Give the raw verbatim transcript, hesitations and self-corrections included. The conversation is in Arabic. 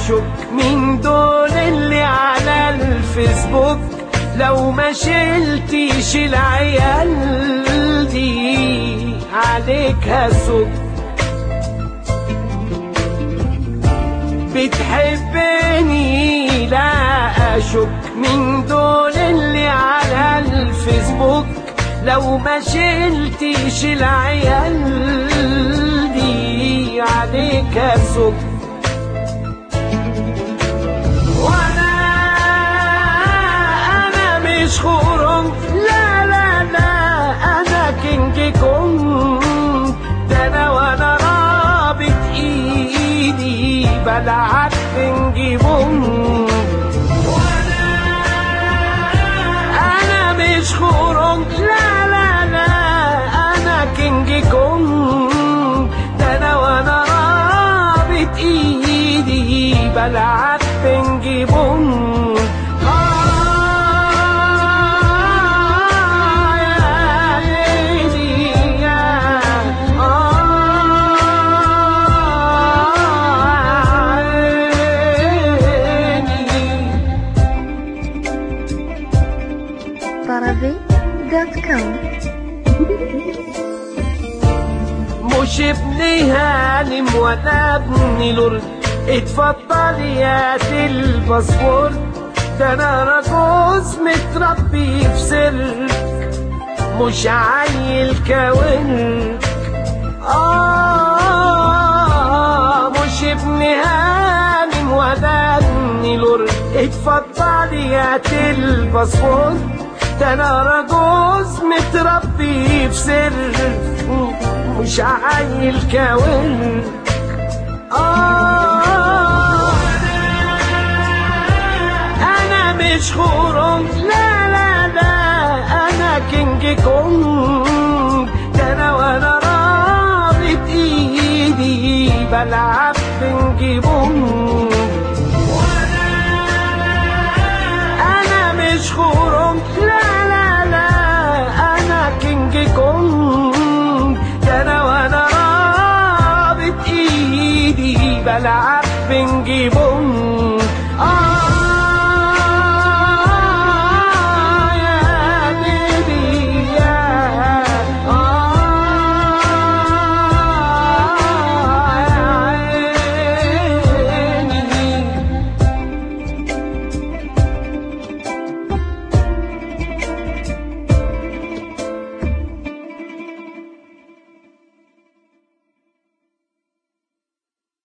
اشك من دول اللي على الفيسبوك لو ما شلتيش العيال دي عليك هسك. بتحبني لا اشك من دول اللي على الفيسبوك لو ما شلتيش العيال دي عليك هسك. وانا انا مش خرم لا لا لا انا كينج كونج ده انا وانا رابط ايدي بلعب بنج بونج. وانا انا مش خرم لا لا لا انا كينج كونج ده انا وانا رابط ايدي بلعب بنج بونج. مش ابن هانم ولا ابن لورد اتفضل يا الباسبور ده انا راجوز متربي في سرك مش عيل كاونك. اه مش ابن هانم ولا ابن لورد اتفضل يا الباسبور ده انا راجوز متربي في سرك مش عيل كاونك. آه أنا مش خرم لا لا لا أنا كينج كونج ده أنا وأنا رابط إيدي بلعب بنج بونج. أنا مش خرم لا لا لا أنا كينج كونج ده أنا وأنا رابط إيدي بلعب بنج بونج.